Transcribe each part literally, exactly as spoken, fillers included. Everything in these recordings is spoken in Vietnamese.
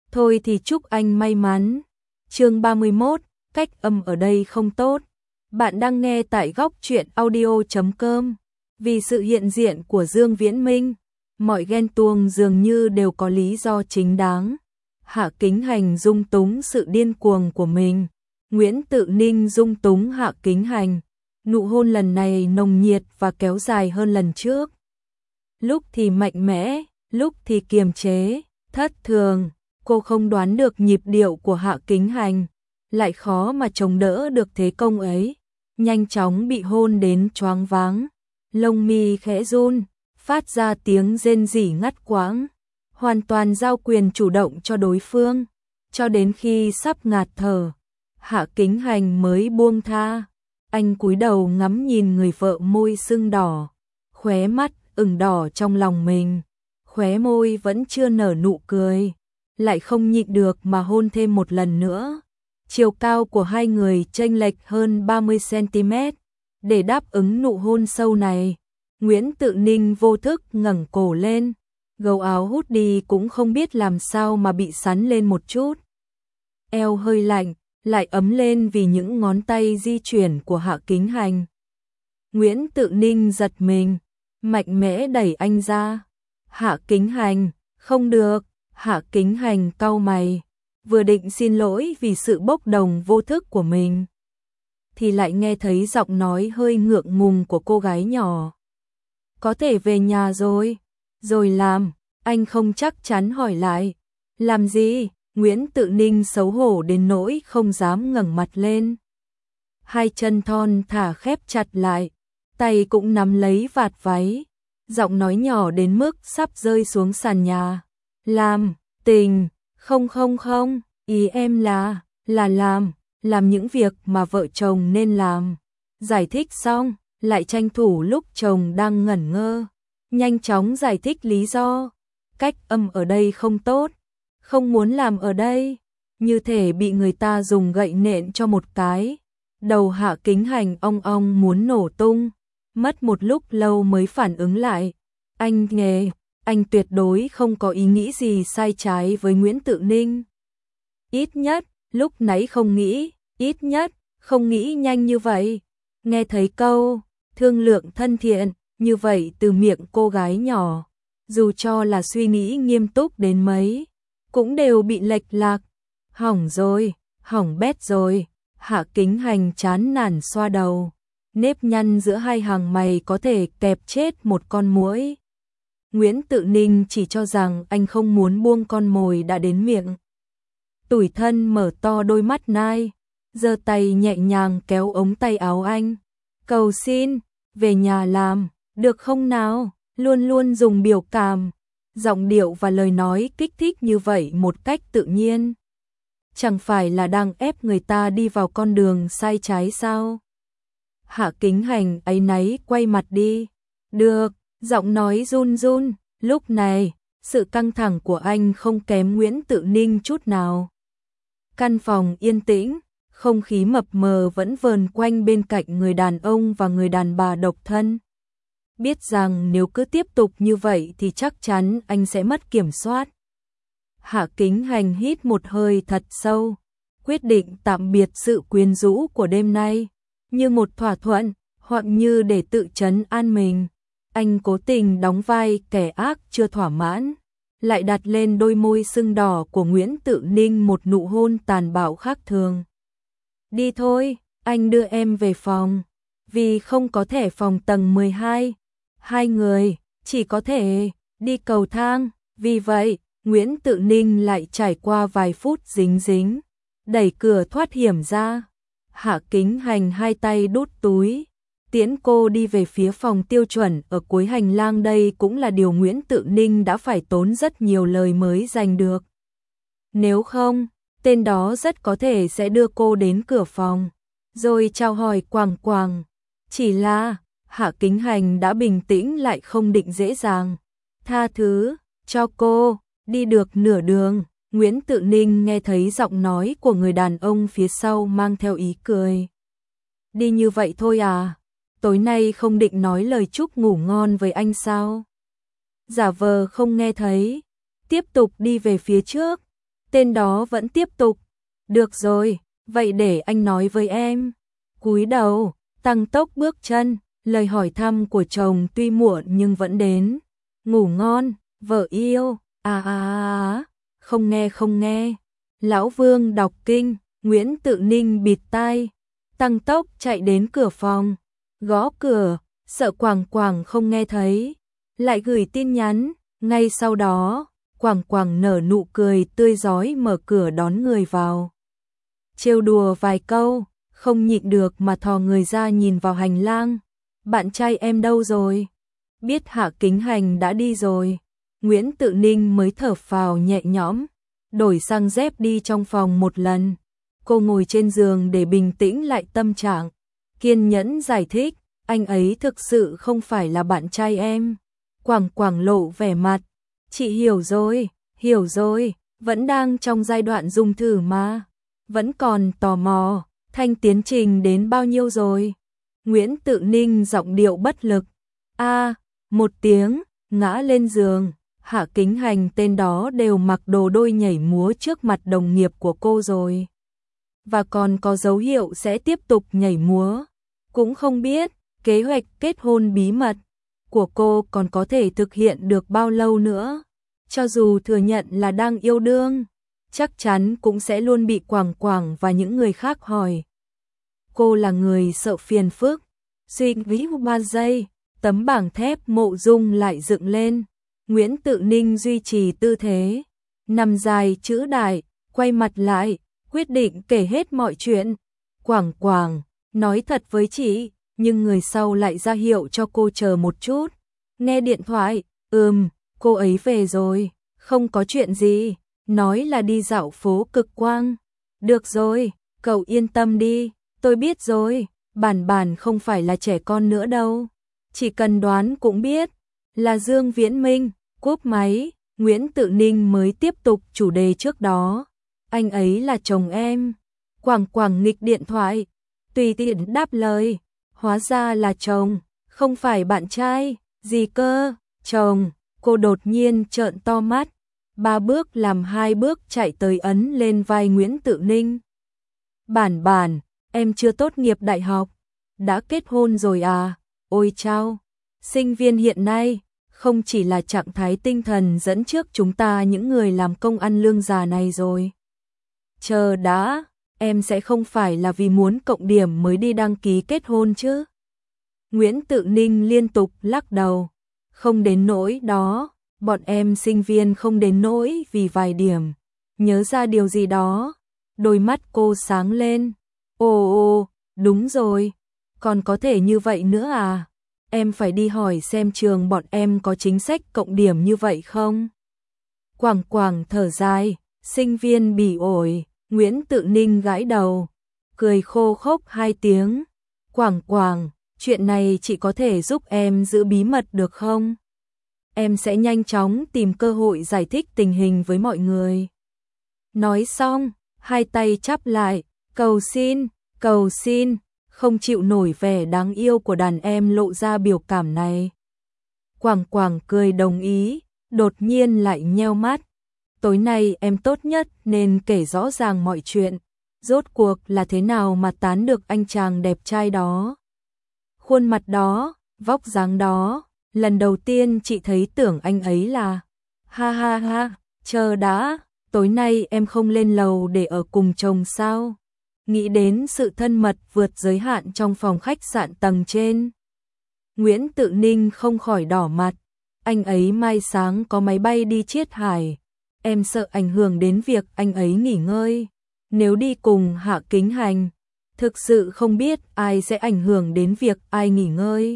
Thôi thì chúc anh may mắn. Chương ba mươi mốt, cách âm ở đây không tốt. Bạn đang nghe tại góc truyện audio chấm com. Vì sự hiện diện của Dương Viễn Minh, mọi ghen tuông dường như đều có lý do chính đáng. Hạ Kính Hành dung túng sự điên cuồng của mình. Nguyễn Tự Ninh dung túng Hạ Kính Hành. Nụ hôn lần này nồng nhiệt và kéo dài hơn lần trước. Lúc thì mạnh mẽ, lúc thì kiềm chế, thất thường. Cô không đoán được nhịp điệu của Hạ Kính Hành, lại khó mà chống đỡ được thế công ấy. Nhanh chóng bị hôn đến choáng váng, lông mi khẽ run, phát ra tiếng rên rỉ ngắt quãng, hoàn toàn giao quyền chủ động cho đối phương, cho đến khi sắp ngạt thở, Hạ Kính Hành mới buông tha. Anh cúi đầu ngắm nhìn người vợ môi sưng đỏ, khóe mắt ửng đỏ trong lòng mình, khóe môi vẫn chưa nở nụ cười, lại không nhịn được mà hôn thêm một lần nữa. Chiều cao của hai người chênh lệch hơn ba mươi xăng ti mét, để đáp ứng nụ hôn sâu này, Nguyễn Tự Ninh vô thức ngẩng cổ lên, gấu áo hút đi cũng không biết làm sao mà bị sắn lên một chút. Eo hơi lạnh, lại ấm lên vì những ngón tay di chuyển của Hạ Kính Hành. Nguyễn Tự Ninh giật mình, mạnh mẽ đẩy anh ra. Hạ Kính Hành, không được. Hạ Kính Hành cau mày, vừa định xin lỗi vì sự bốc đồng vô thức của mình, thì lại nghe thấy giọng nói hơi ngượng ngùng của cô gái nhỏ. Có thể về nhà rồi, rồi làm, anh không chắc chắn hỏi lại. Làm gì? Nguyễn Tự Ninh xấu hổ đến nỗi không dám ngẩng mặt lên. Hai chân thon thả khép chặt lại, tay cũng nắm lấy vạt váy, giọng nói nhỏ đến mức sắp rơi xuống sàn nhà. Làm, tình, không không không, ý em là, là làm, làm những việc mà vợ chồng nên làm. Giải thích xong, lại tranh thủ lúc chồng đang ngẩn ngơ, nhanh chóng giải thích lý do. Cách âm ở đây không tốt, không muốn làm ở đây, như thể bị người ta dùng gậy nện cho một cái. Đầu Hạ Kính Hành ong ong muốn nổ tung, mất một lúc lâu mới phản ứng lại. Anh nghe. Anh tuyệt đối không có ý nghĩ gì sai trái với Nguyễn Tự Ninh. Ít nhất, lúc nãy không nghĩ, ít nhất, không nghĩ nhanh như vậy. Nghe thấy câu, thương lượng thân thiện, như vậy từ miệng cô gái nhỏ, dù cho là suy nghĩ nghiêm túc đến mấy, cũng đều bị lệch lạc. Hỏng rồi, hỏng bét rồi, Hạ Kính Hành chán nản xoa đầu. Nếp nhăn giữa hai hàng mày có thể kẹp chết một con muỗi. Nguyễn Tự Ninh chỉ cho rằng anh không muốn buông con mồi đã đến miệng. Tủi thân mở to đôi mắt nai, giơ tay nhẹ nhàng kéo ống tay áo anh. Cầu xin, về nhà làm, được không nào? Luôn luôn dùng biểu cảm, giọng điệu và lời nói kích thích như vậy một cách tự nhiên. Chẳng phải là đang ép người ta đi vào con đường sai trái sao? Hạ Kính Hành áy náy quay mặt đi. Được. Giọng nói run run, lúc này, sự căng thẳng của anh không kém Nguyễn Tự Ninh chút nào. Căn phòng yên tĩnh, không khí mập mờ vẫn vờn quanh bên cạnh người đàn ông và người đàn bà độc thân. Biết rằng nếu cứ tiếp tục như vậy thì chắc chắn anh sẽ mất kiểm soát. Hạ Kính Hành hít một hơi thật sâu, quyết định tạm biệt sự quyến rũ của đêm nay, như một thỏa thuận, hoặc như để tự trấn an mình. Anh cố tình đóng vai kẻ ác chưa thỏa mãn, lại đặt lên đôi môi sưng đỏ của Nguyễn Tự Ninh một nụ hôn tàn bạo khác thường. Đi thôi, anh đưa em về phòng. Vì không có thẻ phòng tầng mười hai, hai người chỉ có thể đi cầu thang. Vì vậy, Nguyễn Tự Ninh lại trải qua vài phút dính dính, đẩy cửa thoát hiểm ra. Hạ Kính Hành hai tay đút túi, tiễn cô đi về phía phòng tiêu chuẩn ở cuối hành lang. Đây cũng là điều Nguyễn Tự Ninh đã phải tốn rất nhiều lời mới giành được. Nếu không, tên đó rất có thể sẽ đưa cô đến cửa phòng, rồi chào hỏi quàng quàng. Chỉ là, Hạ Kính Hành đã bình tĩnh lại không định dễ dàng tha thứ cho cô. Đi được nửa đường, Nguyễn Tự Ninh nghe thấy giọng nói của người đàn ông phía sau mang theo ý cười. Đi như vậy thôi à? Tối nay không định nói lời chúc ngủ ngon với anh sao? Giả vờ không nghe thấy, tiếp tục đi về phía trước. Tên đó vẫn tiếp tục. Được rồi, vậy để anh nói với em. Cúi đầu, tăng tốc bước chân, lời hỏi thăm của chồng tuy muộn nhưng vẫn đến. Ngủ ngon, vợ yêu, à à à, không nghe không nghe. Lão Vương đọc kinh, Nguyễn Tự Ninh bịt tai, tăng tốc chạy đến cửa phòng, gõ cửa, sợ Quảng Quảng không nghe thấy, lại gửi tin nhắn, ngay sau đó, Quảng Quảng nở nụ cười tươi rói mở cửa đón người vào. Trêu đùa vài câu, không nhịn được mà thò người ra nhìn vào hành lang. Bạn trai em đâu rồi? Biết Hạ Kính Hành đã đi rồi. Nguyễn Tự Ninh mới thở phào nhẹ nhõm, đổi sang dép đi trong phòng một lần. Cô ngồi trên giường để bình tĩnh lại tâm trạng, kiên nhẫn giải thích, anh ấy thực sự không phải là bạn trai em. Quảng Quảng lộ vẻ mặt, chị hiểu rồi, hiểu rồi, vẫn đang trong giai đoạn dùng thử mà. Vẫn còn tò mò, Thanh tiến trình đến bao nhiêu rồi? Nguyễn Tự Ninh giọng điệu bất lực. A, một tiếng, ngã lên giường. Hạ Kính Hành tên đó đều mặc đồ đôi nhảy múa trước mặt đồng nghiệp của cô rồi. Và còn có dấu hiệu sẽ tiếp tục nhảy múa. Cũng không biết, kế hoạch kết hôn bí mật của cô còn có thể thực hiện được bao lâu nữa. Cho dù thừa nhận là đang yêu đương, chắc chắn cũng sẽ luôn bị Quảng Quảng và những người khác hỏi. Cô là người sợ phiền phức. Suy nghĩ ba giây, tấm bảng thép mộ dung lại dựng lên. Nguyễn Tự Ninh duy trì tư thế, nằm dài chữ đại, quay mặt lại, quyết định kể hết mọi chuyện. Quảng Quảng, nói thật với chị, nhưng người sau lại ra hiệu cho cô chờ một chút. Nghe điện thoại, ừm, cô ấy về rồi, không có chuyện gì, nói là đi dạo phố Cực Quang. Được rồi, cậu yên tâm đi, tôi biết rồi, Bản Bản không phải là trẻ con nữa đâu. Chỉ cần đoán cũng biết, là Dương Viễn Minh. Cúp máy, Nguyễn Tự Ninh mới tiếp tục chủ đề trước đó. Anh ấy là chồng em. Quảng Quảng nghịch điện thoại, tùy tiện đáp lời. Hóa ra là chồng, không phải bạn trai. Gì cơ? Chồng. Cô đột nhiên trợn to mắt. Ba bước làm hai bước chạy tới ấn lên vai Nguyễn Tự Ninh. Bản Bản, em chưa tốt nghiệp đại học. Đã kết hôn rồi à? Ôi chao. Sinh viên hiện nay không chỉ là trạng thái tinh thần dẫn trước chúng ta những người làm công ăn lương già này rồi. Chờ đã, em sẽ không phải là vì muốn cộng điểm mới đi đăng ký kết hôn chứ? Nguyễn Tự Ninh liên tục lắc đầu. Không đến nỗi đó, bọn em sinh viên không đến nỗi vì vài điểm. Nhớ ra điều gì đó, đôi mắt cô sáng lên. Ồ ồ, đúng rồi, còn có thể như vậy nữa à? Em phải đi hỏi xem trường bọn em có chính sách cộng điểm như vậy không? Quảng Quảng thở dài, sinh viên bỉ ổi. Nguyễn Tự Ninh gãi đầu, cười khô khốc hai tiếng. Quảng Quảng, chuyện này chị có thể giúp em giữ bí mật được không? Em sẽ nhanh chóng tìm cơ hội giải thích tình hình với mọi người. Nói xong, hai tay chắp lại, cầu xin, cầu xin. Không chịu nổi vẻ đáng yêu của đàn em lộ ra biểu cảm này. Quảng Quảng cười đồng ý, đột nhiên lại nheo mắt. Tối nay em tốt nhất nên kể rõ ràng mọi chuyện. Rốt cuộc là thế nào mà tán được anh chàng đẹp trai đó? Khuôn mặt đó, vóc dáng đó, lần đầu tiên chị thấy tưởng anh ấy là... Ha ha ha, chờ đã, tối nay em không lên lầu để ở cùng chồng sao? Nghĩ đến sự thân mật vượt giới hạn trong phòng khách sạn tầng trên. Nguyễn Tự Ninh không khỏi đỏ mặt. Anh ấy mai sáng có máy bay đi Chiết Hải. Em sợ ảnh hưởng đến việc anh ấy nghỉ ngơi. Nếu đi cùng Hạ Kính Hành, thực sự không biết ai sẽ ảnh hưởng đến việc ai nghỉ ngơi.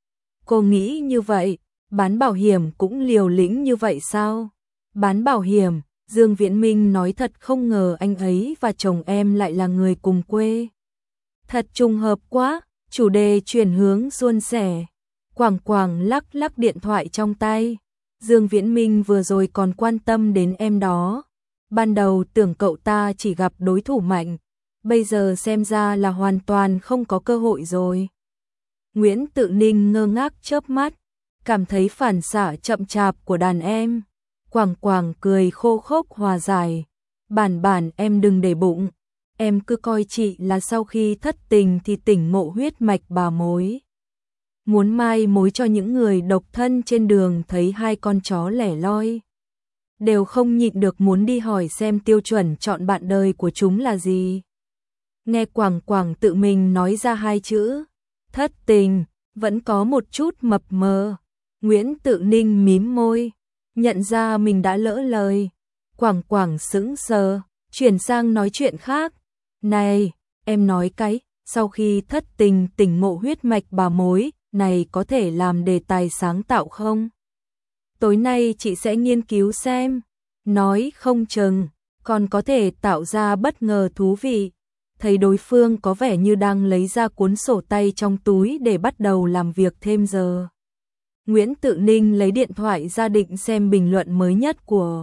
Cô nghĩ như vậy, bán bảo hiểm cũng liều lĩnh như vậy sao? Bán bảo hiểm, Dương Viễn Minh nói thật không ngờ anh ấy và chồng em lại là người cùng quê. Thật trùng hợp quá, chủ đề chuyển hướng suôn sẻ. Quảng Quảng lắc lắc điện thoại trong tay. Dương Viễn Minh vừa rồi còn quan tâm đến em đó. Ban đầu tưởng cậu ta chỉ gặp đối thủ mạnh, bây giờ xem ra là hoàn toàn không có cơ hội rồi. Nguyễn Tự Ninh ngơ ngác chớp mắt, cảm thấy phản xạ chậm chạp của đàn em. Quảng Quảng cười khô khốc hòa giải. Bản bản em đừng để bụng, em cứ coi chị là sau khi thất tình thì tỉnh ngộ huyết mạch bà mối. Muốn mai mối cho những người độc thân trên đường thấy hai con chó lẻ loi. Đều không nhịn được muốn đi hỏi xem tiêu chuẩn chọn bạn đời của chúng là gì. Nghe Quảng Quảng tự mình nói ra hai chữ, thất tình, vẫn có một chút mập mờ. Nguyễn Tự Ninh mím môi, nhận ra mình đã lỡ lời. Quảng Quảng sững sờ, chuyển sang nói chuyện khác. Này, em nói cái, sau khi thất tình tỉnh ngộ huyết mạch bà mối, này có thể làm đề tài sáng tạo không? Tối nay chị sẽ nghiên cứu xem, nói không chừng, còn có thể tạo ra bất ngờ thú vị. Thấy đối phương có vẻ như đang lấy ra cuốn sổ tay trong túi để bắt đầu làm việc thêm giờ. Nguyễn Tự Ninh lấy điện thoại ra định xem bình luận mới nhất của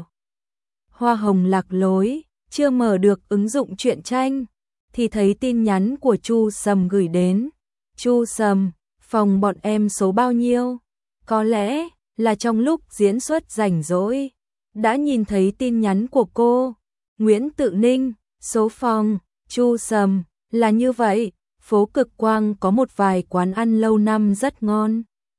Hoa Hồng Lạc Lối, chưa mở được ứng dụng truyện tranh, thì thấy tin nhắn của Chu Sầm gửi đến. Chu Sầm, phòng bọn em số bao nhiêu? Có lẽ là trong lúc diễn xuất rảnh rỗi, đã nhìn thấy tin nhắn của cô. Nguyễn Tự Ninh, số phòng, Chu Sầm, là như vậy, phố Cực Quang có một vài quán ăn lâu năm rất ngon.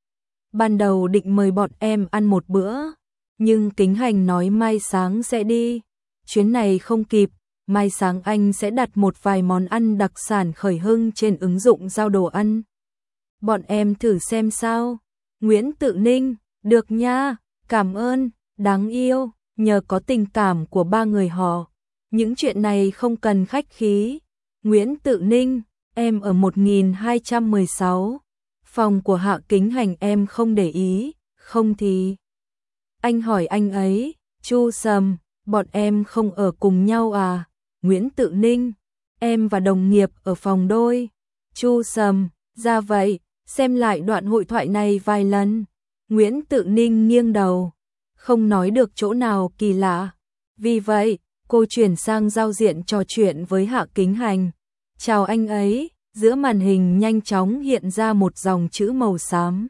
Ban đầu định mời bọn em ăn một bữa, nhưng Kính Hành nói mai sáng sẽ đi. Chuyến này không kịp, mai sáng anh sẽ đặt một vài món ăn đặc sản khởi hưng trên ứng dụng giao đồ ăn. Bọn em thử xem sao. Nguyễn Tự Ninh, được nha, cảm ơn, đáng yêu, nhờ có tình cảm của ba người họ. Những chuyện này không cần khách khí. Nguyễn Tự Ninh, em ở một nghìn hai trăm mười sáu. Phòng của Hạ Kính Hành em không để ý, không thì. Anh hỏi anh ấy. Chu Sầm, bọn em không ở cùng nhau à? Nguyễn Tự Ninh, em và đồng nghiệp ở phòng đôi. Chu Sầm, ra vậy, xem lại đoạn hội thoại này vài lần. Nguyễn Tự Ninh nghiêng đầu, không nói được chỗ nào kỳ lạ. Vì vậy, cô chuyển sang giao diện trò chuyện với Hạ Kính Hành. Chào anh ấy, giữa màn hình nhanh chóng hiện ra một dòng chữ màu xám.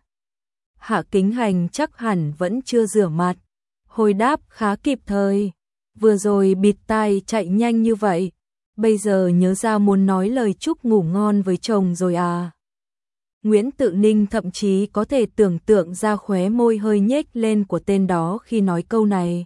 Hạ Kính Hành chắc hẳn vẫn chưa rửa mặt. Hồi đáp khá kịp thời. Vừa rồi bịt tai chạy nhanh như vậy, bây giờ nhớ ra muốn nói lời chúc ngủ ngon với chồng rồi à. Nguyễn Tự Ninh thậm chí có thể tưởng tượng ra khóe môi hơi nhếch lên của tên đó khi nói câu này.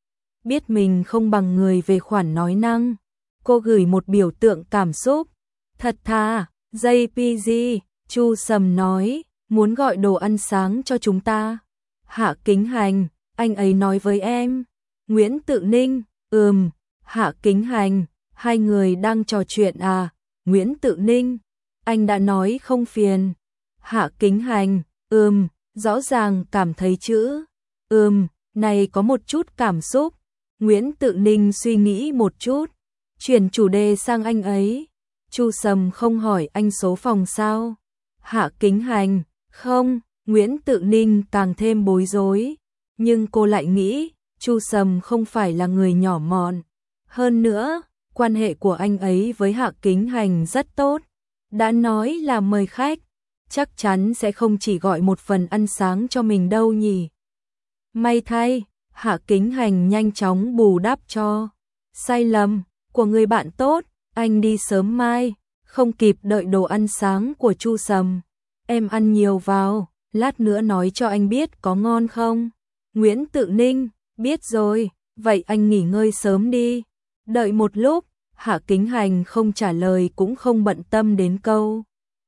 Biết mình không bằng người về khoản nói năng, cô gửi một biểu tượng cảm xúc. Thật thà, gi pê giê, Chu Sầm nói, muốn gọi đồ ăn sáng cho chúng ta. Hạ Kính Hành, anh ấy nói với em. Nguyễn Tự Ninh, ừm, Hạ Kính Hành, hai người đang trò chuyện à? Nguyễn Tự Ninh, anh đã nói không phiền. Hạ Kính Hành, ừm, rõ ràng cảm thấy chữ ừm, này có một chút cảm xúc. Nguyễn Tự Ninh suy nghĩ một chút, chuyển chủ đề sang anh ấy. Chu Sầm không hỏi anh số phòng sao? Hạ Kính Hành, không. Nguyễn Tự Ninh càng thêm bối rối, nhưng cô lại nghĩ Chu Sầm không phải là người nhỏ mọn. Hơn nữa, quan hệ của anh ấy với Hạ Kính Hành rất tốt. Đã nói là mời khách, chắc chắn sẽ không chỉ gọi một phần ăn sáng cho mình đâu nhỉ. May thay, Hạ Kính Hành nhanh chóng bù đắp cho sai lầm của người bạn tốt. Anh đi sớm mai, không kịp đợi đồ ăn sáng của Chu Sầm. Em ăn nhiều vào, lát nữa nói cho anh biết có ngon không. Nguyễn Tự Ninh, biết rồi, vậy anh nghỉ ngơi sớm đi. Đợi một lúc, Hạ Kính Hành không trả lời cũng không bận tâm đến câu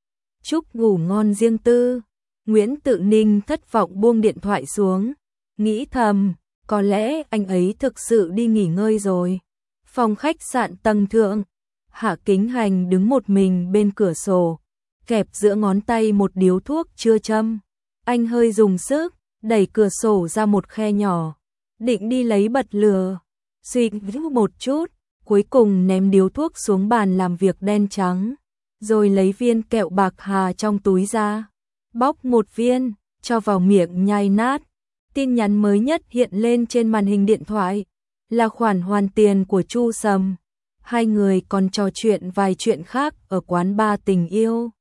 chúc ngủ ngon riêng tư. Nguyễn Tự Ninh thất vọng buông điện thoại xuống, nghĩ thầm, có lẽ anh ấy thực sự đi nghỉ ngơi rồi. Phòng khách sạn tầng thượng, Hạ Kính Hành đứng một mình bên cửa sổ, kẹp giữa ngón tay một điếu thuốc chưa châm. Anh hơi dùng sức, đẩy cửa sổ ra một khe nhỏ, định đi lấy bật lửa. Suy nghĩ một chút, cuối cùng ném điếu thuốc xuống bàn làm việc đen trắng, rồi lấy viên kẹo bạc hà trong túi ra, bóc một viên, cho vào miệng nhai nát. Tin nhắn mới nhất hiện lên trên màn hình điện thoại, là khoản hoàn tiền của Chu Sầm. Hai người còn trò chuyện vài chuyện khác ở quán bar tình yêu.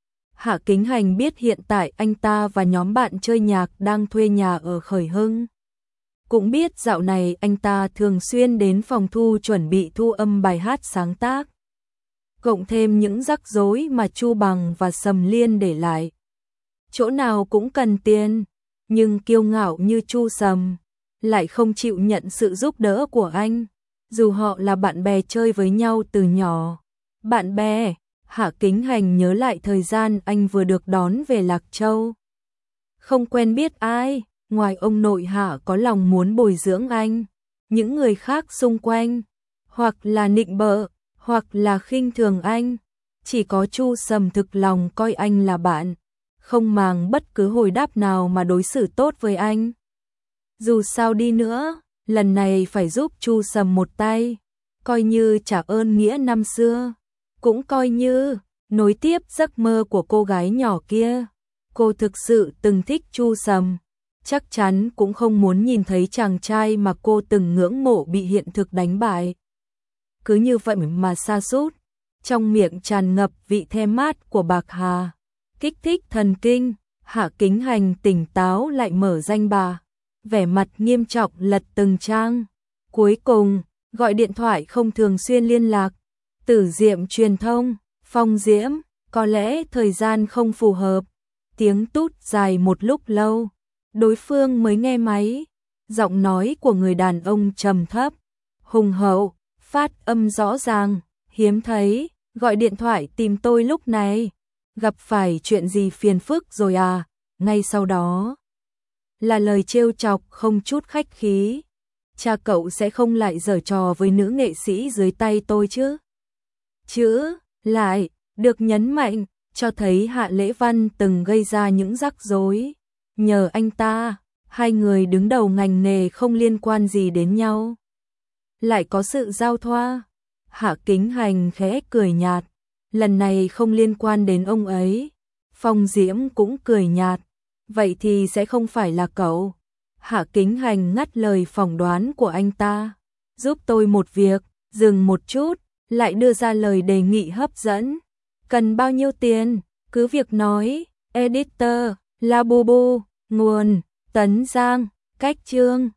Hạ Kính Hành biết hiện tại anh ta và nhóm bạn chơi nhạc đang thuê nhà ở Khởi Hưng. cũng biết dạo này anh ta thường xuyên đến phòng thu chuẩn bị thu âm bài hát sáng tác. Cộng thêm những rắc rối mà Chu Bằng và Sầm Liên để lại. Chỗ nào cũng cần tiền, nhưng kiêu ngạo như Chu Sầm lại không chịu nhận sự giúp đỡ của anh, dù họ là bạn bè chơi với nhau từ nhỏ. Bạn bè, Hạ Kính Hành nhớ lại thời gian anh vừa được đón về Lạc Châu. Không quen biết ai, ngoài ông nội Hạ có lòng muốn bồi dưỡng anh, những người khác xung quanh, hoặc là nịnh bợ, hoặc là khinh thường anh. Chỉ có Chu Sầm thực lòng coi anh là bạn, không màng bất cứ hồi đáp nào mà đối xử tốt với anh. Dù sao đi nữa, lần này phải giúp Chu Sầm một tay, coi như trả ơn nghĩa năm xưa, cũng coi như nối tiếp giấc mơ của cô gái nhỏ kia. Cô thực sự từng thích Chu Sầm, chắc chắn cũng không muốn nhìn thấy chàng trai mà cô từng ngưỡng mộ bị hiện thực đánh bại. Cứ như vậy mà sa sút, trong miệng tràn ngập vị the mát của bạc hà, kích thích thần kinh. Hạ Kính Hành tỉnh táo lại mở danh bạ, vẻ mặt nghiêm trọng lật từng trang. Cuối cùng, gọi điện thoại không thường xuyên liên lạc. Tử Diệm truyền thông, Phong Diễm, có lẽ thời gian không phù hợp. Tiếng tút dài một lúc lâu, đối phương mới nghe máy. Giọng nói của người đàn ông trầm thấp, hùng hậu, phát âm rõ ràng, hiếm thấy. Gọi điện thoại tìm tôi lúc này, gặp phải chuyện gì phiền phức rồi à? Ngay sau đó là lời trêu chọc không chút khách khí. Cha cậu sẽ không lại giở trò với nữ nghệ sĩ dưới tay tôi chứ? Chữ lại được nhấn mạnh, cho thấy Hạ Lễ Văn từng gây ra những rắc rối. Nhờ anh ta, hai người đứng đầu ngành nghề không liên quan gì đến nhau, lại có sự giao thoa. Hạ Kính Hành khẽ cười nhạt, lần này không liên quan đến ông ấy. Phong Diễm cũng cười nhạt, vậy thì sẽ không phải là cậu. Hạ Kính Hành ngắt lời phỏng đoán của anh ta, giúp tôi một việc. Dừng một chút, lại đưa ra lời đề nghị hấp dẫn. Cần bao nhiêu tiền? Cứ việc nói. Editor, Labubu, nguồn, Tấn Giang, cách chương.